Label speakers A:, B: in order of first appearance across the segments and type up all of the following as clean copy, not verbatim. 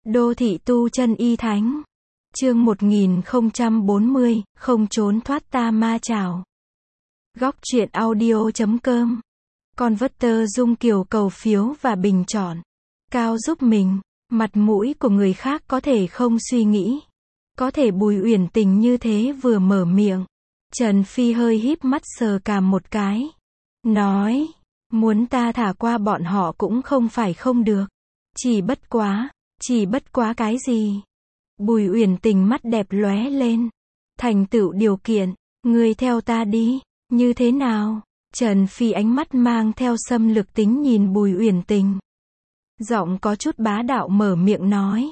A: Đô thị tu chân y thánh. Chương 1040, không trốn thoát ta ma chảo. Góc truyện audio.com. Converter Dung Kiều cầu phiếu và bình chọn. Cao giúp mình. Mặt mũi của người khác có thể không suy nghĩ. Có thể Bùi Uyển Tình như thế vừa mở miệng. Trần Phi hơi híp mắt sờ cằm một cái. Nói, muốn ta thả qua bọn họ cũng không phải không được. Chỉ bất quá cái gì? Bùi Uyển Tình mắt đẹp lóe lên. Thành tựu điều kiện, ngươi theo ta đi, như thế nào? Trần Phi ánh mắt mang theo xâm lược tính nhìn Bùi Uyển Tình. Giọng có chút bá đạo mở miệng nói.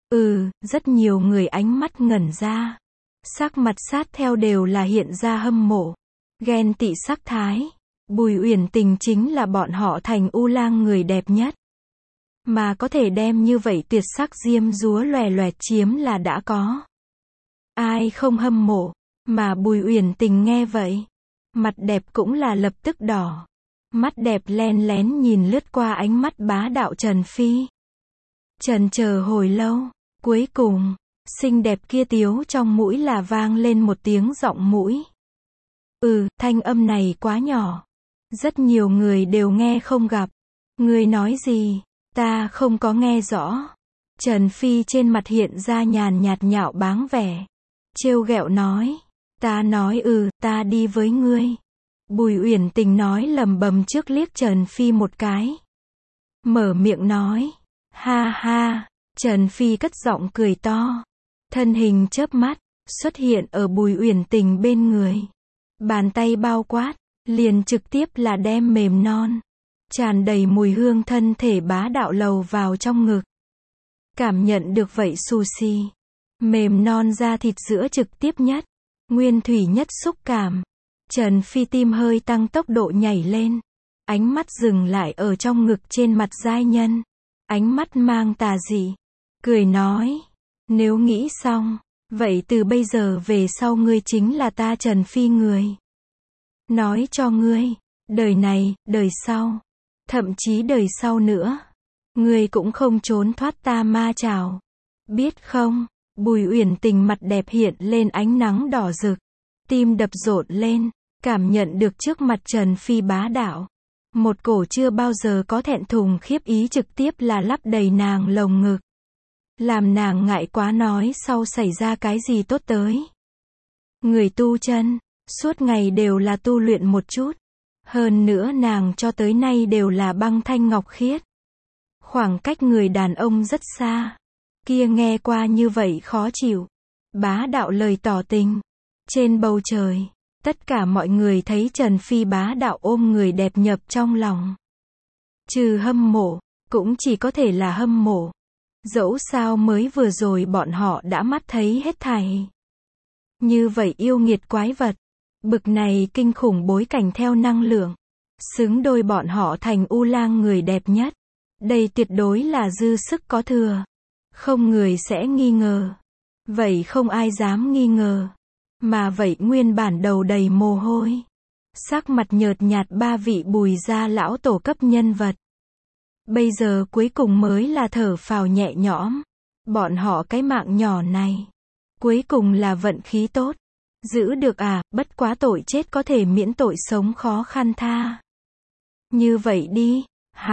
A: Rất nhiều người ánh mắt ngẩn ra. Sắc mặt sát theo đều là hiện ra hâm mộ, ghen tị sắc thái. Bùi Uyển Tình chính là bọn họ Thành U Lang người đẹp nhất. Mà có thể đem như vậy tuyệt sắc diêm dúa lòe loẹt chiếm là đã có. Ai không hâm mộ, mà Bùi Uyển Tình nghe vậy. Mặt đẹp cũng là lập tức đỏ. Mắt đẹp len lén nhìn lướt qua ánh mắt bá đạo Trần Phi. Trần chờ hồi lâu, cuối cùng, xinh đẹp kia tiếu trong mũi là vang lên một tiếng giọng mũi. Thanh âm này quá nhỏ. Rất nhiều người đều nghe không gặp. Người nói gì? Ta không có nghe rõ. Trần Phi trên mặt hiện ra nhàn nhạt nhạo báng vẻ. Trêu ghẹo nói. Ta nói ta đi với ngươi. Bùi Uyển Tình nói lầm bầm trước liếc Trần Phi một cái. Mở miệng nói. Ha ha. Trần Phi cất giọng cười to. Thân hình chớp mắt, xuất hiện ở Bùi Uyển Tình bên người. Bàn tay bao quát, liền trực tiếp là đem mềm non. Tràn đầy mùi hương thân thể bá đạo lầu vào trong ngực. Cảm nhận được vậy sushi. Mềm non da thịt giữa trực tiếp nhất. Nguyên thủy nhất xúc cảm. Trần Phi tim hơi tăng tốc độ nhảy lên. Ánh mắt dừng lại ở trong ngực trên mặt giai nhân. Ánh mắt mang tà dị. Cười nói. Nếu nghĩ xong, vậy từ bây giờ về sau ngươi chính là ta Trần Phi người. Nói cho ngươi, đời này, đời sau, thậm chí đời sau nữa, ngươi cũng không trốn thoát ta ma chảo. Biết không? Bùi Uyển Tình mặt đẹp hiện lên ánh nắng đỏ rực. Tim đập rộn lên, cảm nhận được trước mặt Trần Phi bá đạo. Một cổ chưa bao giờ có thẹn thùng khiếp ý trực tiếp là lắp đầy nàng lồng ngực. Làm nàng ngại quá nói sau xảy ra cái gì tốt tới. Người tu chân, suốt ngày đều là tu luyện một chút. Hơn nữa nàng cho tới nay đều là băng thanh ngọc khiết. Khoảng cách người đàn ông rất xa. Kia nghe qua như vậy khó chịu. Bá đạo lời tỏ tình. Trên bầu trời, tất cả mọi người thấy Trần Phi bá đạo ôm người đẹp nhập trong lòng. Trừ hâm mộ, cũng chỉ có thể là hâm mộ. Dẫu sao mới vừa rồi bọn họ đã mắt thấy hết thảy. Như vậy yêu nghiệt quái vật. Bực này kinh khủng bối cảnh theo năng lượng. Xứng đôi bọn họ Thành U Lang người đẹp nhất. Đây tuyệt đối là dư sức có thừa. Không người sẽ nghi ngờ. Vậy không ai dám nghi ngờ. Mà vậy nguyên bản đầu đầy mồ hôi. Sắc mặt nhợt nhạt ba vị Bùi gia lão tổ cấp nhân vật. Bây giờ cuối cùng mới là thở phào nhẹ nhõm. Bọn họ cái mạng nhỏ này. Cuối cùng là vận khí tốt. Giữ được bất quá tội chết có thể miễn tội sống khó khăn tha. Như vậy đi,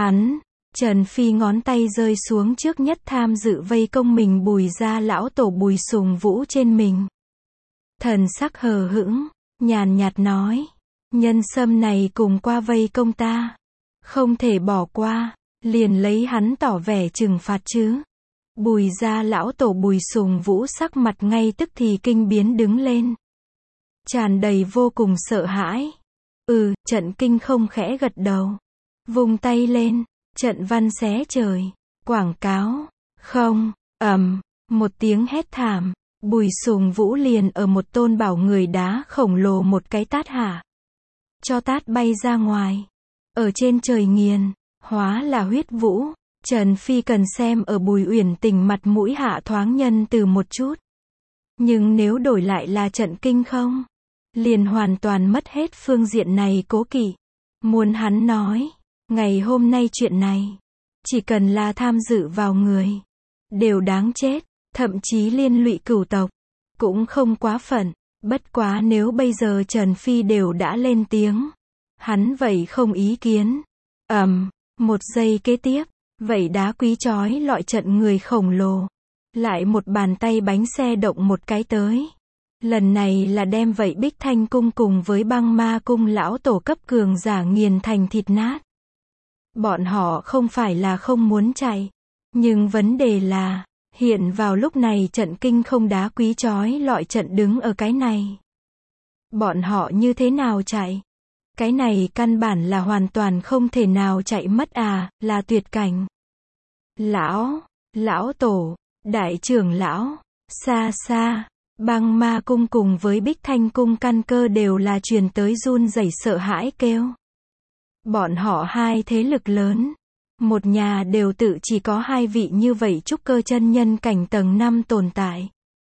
A: Trần Phi ngón tay rơi xuống trước nhất tham dự vây công mình Bùi gia lão tổ Bùi Sùng Vũ trên mình. Thần sắc hờ hững, nhàn nhạt nói. Nhân sâm này cùng qua vây công ta. Không thể bỏ qua, liền lấy hắn tỏ vẻ trừng phạt chứ. Bùi gia lão tổ Bùi Sùng Vũ sắc mặt ngay tức thì kinh biến đứng lên. Tràn đầy vô cùng sợ hãi. Trận kinh không khẽ gật đầu. Vung tay lên, trận văn xé trời. Quảng cáo. Không, một tiếng hét thảm. Bùi Sùng Vũ liền ở một tôn bảo người đá khổng lồ một cái tát hạ. Cho tát bay ra ngoài. Ở trên trời nghiền, hóa là huyết vũ. Trần Phi cần xem ở Bùi Uyển Tình mặt mũi hạ thoáng nhân từ một chút. Nhưng nếu đổi lại là trận kinh không, liền hoàn toàn mất hết phương diện này cố kỵ. Muốn hắn nói, ngày hôm nay chuyện này, chỉ cần là tham dự vào người, đều đáng chết, thậm chí liên lụy cửu tộc, cũng không quá phận. Bất quá nếu bây giờ Trần Phi đều đã lên tiếng, hắn vậy không ý kiến. Một giây kế tiếp, vậy đá quý chói lọi trận người khổng lồ, lại một bàn tay bánh xe động một cái tới. Lần này là đem vậy Bích Thanh cung cùng với Băng Ma cung lão tổ cấp cường giả nghiền thành thịt nát. Bọn họ không phải là không muốn chạy, nhưng vấn đề là, hiện vào lúc này trận kinh không đá quý chói lọi trận đứng ở cái này. Bọn họ như thế nào chạy? Cái này căn bản là hoàn toàn không thể nào chạy mất là tuyệt cảnh. Lão tổ, đại trưởng lão, xa xa, Băng Ma cung cùng với Bích Thanh cung căn cơ đều là truyền tới run rẩy sợ hãi kêu. Bọn họ hai thế lực lớn, một nhà đều tự chỉ có hai vị như vậy trúc cơ chân nhân cảnh tầng 5 tồn tại.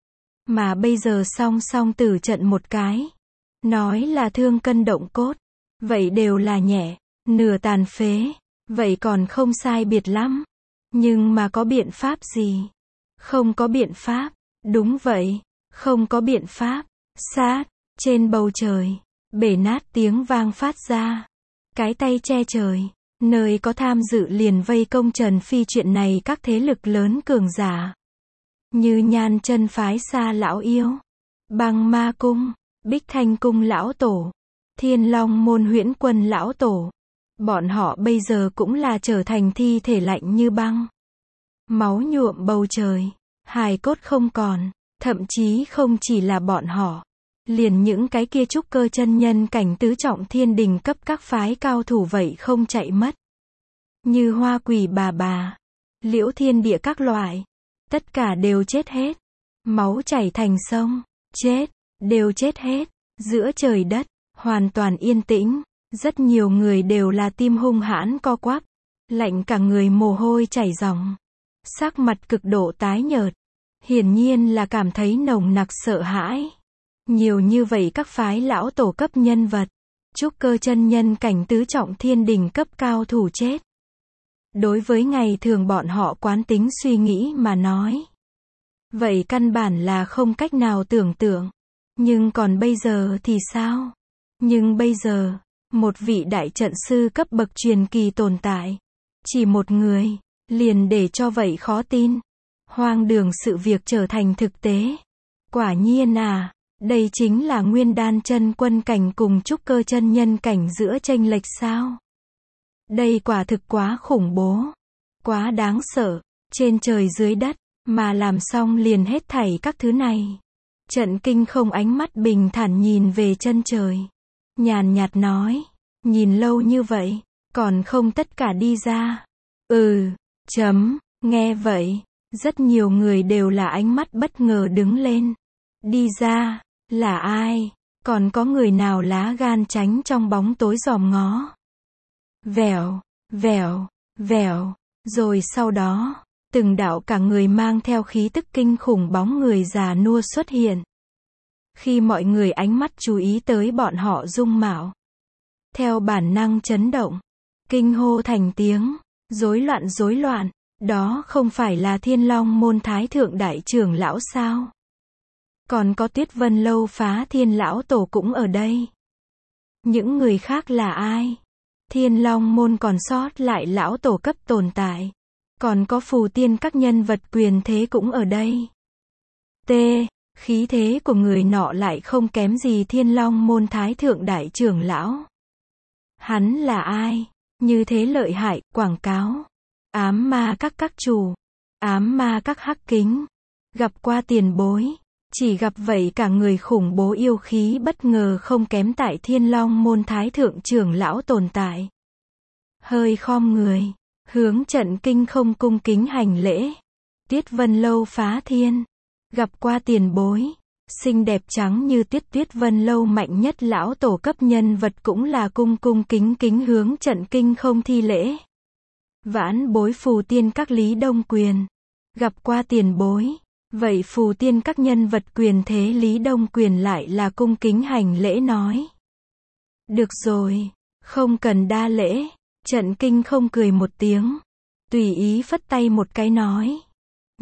A: Mà bây giờ song song tử trận một cái, nói là thương cân động cốt, vậy đều là nhẹ, nửa tàn phế, vậy còn không sai biệt lắm. Nhưng mà có biện pháp gì? Không có biện pháp, đúng vậy, không có biện pháp. Sát, trên bầu trời, bể nát tiếng vang phát ra. Cái tay che trời, nơi có tham dự liền vây công Trần Phi chuyện này các thế lực lớn cường giả. Như Nhan chân phái xa lão yêu, Băng Ma cung, Bích Thanh cung lão tổ, Thiên Long môn Huyễn Quân lão tổ. Bọn họ bây giờ cũng là trở thành thi thể lạnh như băng. Máu nhuộm bầu trời, hài cốt không còn, thậm chí không chỉ là bọn họ. Liền những cái kia trúc cơ chân nhân cảnh tứ trọng thiên đình cấp các phái cao thủ vậy không chạy mất. Như Hoa Quỷ bà, Liễu Thiên Địa các loại. Tất cả đều chết hết. Máu chảy thành sông, chết, đều chết hết. Giữa trời đất, hoàn toàn yên tĩnh. Rất nhiều người đều là tim hung hãn co quắp. Lạnh cả người mồ hôi chảy ròng. Sắc mặt cực độ tái nhợt. Hiển nhiên là cảm thấy nồng nặc sợ hãi. Nhiều như vậy các phái lão tổ cấp nhân vật, trúc cơ chân nhân cảnh tứ trọng thiên đình cấp cao thủ chết. Đối với ngày thường bọn họ quán tính suy nghĩ mà nói, vậy căn bản là không cách nào tưởng tượng. Nhưng còn bây giờ thì sao? Nhưng bây giờ, một vị đại trận sư cấp bậc truyền kỳ tồn tại, chỉ một người, liền để cho vậy khó tin. Hoang đường sự việc trở thành thực tế. Quả nhiên đây chính là Nguyên Đan chân quân cảnh cùng trúc cơ chân nhân cảnh giữa chênh lệch sao? Đây quả thực quá khủng bố, quá đáng sợ, trên trời dưới đất, mà làm xong liền hết thảy các thứ này. Trận kinh không ánh mắt bình thản nhìn về chân trời. Nhàn nhạt nói, nhìn lâu như vậy, còn không tất cả đi ra. Nghe vậy, rất nhiều người đều là ánh mắt bất ngờ đứng lên. Đi ra, là ai? Còn có người nào lá gan tránh trong bóng tối dòm ngó? Vèo, rồi sau đó, từng đạo cả người mang theo khí tức kinh khủng bóng người già nua xuất hiện. Khi mọi người ánh mắt chú ý tới bọn họ dung mạo, theo bản năng chấn động, kinh hô thành tiếng, rối loạn, đó không phải là Thiên Long môn Thái thượng đại trưởng lão sao? Còn có Tuyết Vân lâu Phá Thiên lão tổ cũng ở đây. Những người khác là ai? Thiên Long môn còn sót lại lão tổ cấp tồn tại. Còn có phù tiên các nhân vật quyền thế cũng ở đây. Khí thế của người nọ lại không kém gì Thiên Long môn Thái thượng đại trưởng lão. Hắn là ai? Như thế lợi hại, quảng cáo. Ám ma các chủ. Ám ma các hắc kính. Gặp qua tiền bối. Chỉ gặp vậy cả người khủng bố yêu khí bất ngờ không kém tại Thiên Long môn Thái thượng trưởng lão tồn tại. Hơi khom người, hướng trận kinh không cung kính hành lễ. Tuyết Vân lâu Phá Thiên. Gặp qua tiền bối. Xinh đẹp trắng như tuyết Tuyết Vân lâu mạnh nhất lão tổ cấp nhân vật cũng là cung kính hướng trận kinh không thi lễ. Vãn bối phù tiên các Lý Đông Quyền. Gặp qua tiền bối. Vậy phù tiên các nhân vật quyền thế Lý Đông Quyền lại là cung kính hành lễ nói. Được rồi, không cần đa lễ. Trận kinh không cười một tiếng, tùy ý phất tay một cái nói.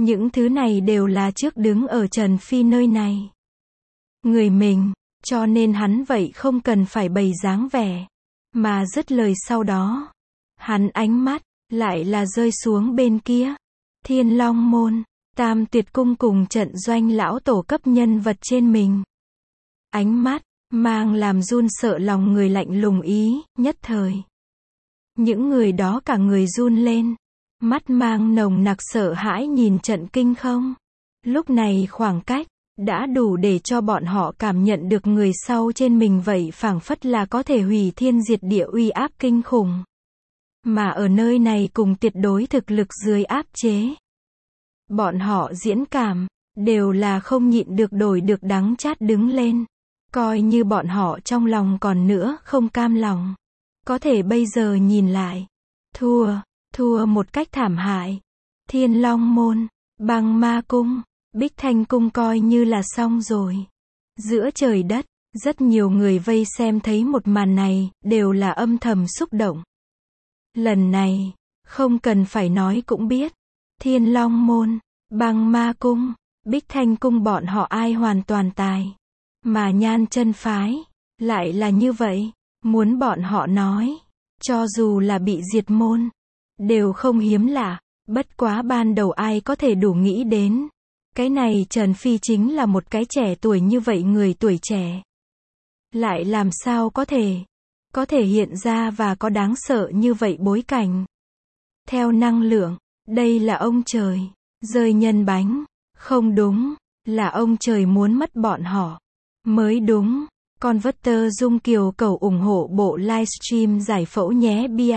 A: Những thứ này đều là trước đứng ở Trần Phi nơi này. Người mình, cho nên hắn vậy không cần phải bày dáng vẻ. Mà dứt lời sau đó, hắn ánh mắt, lại là rơi xuống bên kia. Thiên Long Môn, Tam Tuyệt Cung cùng trận doanh lão tổ cấp nhân vật trên mình. Ánh mắt, mang làm run sợ lòng người lạnh lùng ý, nhất thời. Những người đó cả người run lên. Mắt mang nồng nặc sợ hãi nhìn trận kinh không. Lúc này khoảng cách, đã đủ để cho bọn họ cảm nhận được người sau trên mình vậy phảng phất là có thể hủy thiên diệt địa uy áp kinh khủng. Mà ở nơi này cùng tuyệt đối thực lực dưới áp chế. Bọn họ diễn cảm, đều là không nhịn được đổi được đắng chát đứng lên. Coi như bọn họ trong lòng còn nữa không cam lòng. Có thể bây giờ nhìn lại. Thua một cách thảm hại. Thiên Long Môn, Băng Ma Cung, Bích Thanh Cung coi như là xong rồi. Giữa trời đất, rất nhiều người vây xem thấy một màn này, đều là âm thầm xúc động. Lần này, không cần phải nói cũng biết. Thiên Long Môn, Băng Ma Cung, Bích Thanh Cung bọn họ ai hoàn toàn tài. Mà Nhan Chân phái, lại là như vậy. Muốn bọn họ nói, cho dù là bị diệt môn, đều không hiếm lạ. Bất quá ban đầu ai có thể đủ nghĩ đến. Cái này Trần Phi chính là một cái trẻ tuổi như vậy người tuổi trẻ. Lại làm sao có thể hiện ra và có đáng sợ như vậy bối cảnh. Theo năng lượng, đây là ông trời, rơi nhân bánh. Không đúng, là ông trời muốn mất bọn họ. Mới đúng. Converter Dung Kiều cầu ủng hộ bộ livestream giải phẫu nhé bia.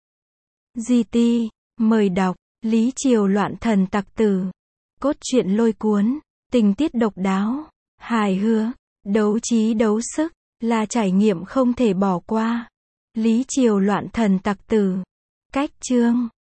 A: GT, mời đọc, Lý Triều loạn thần tặc tử. Cốt truyện lôi cuốn, tình tiết độc đáo, hài hước, đấu trí đấu sức, là trải nghiệm không thể bỏ qua. Lý Triều loạn thần tặc tử. Cách chương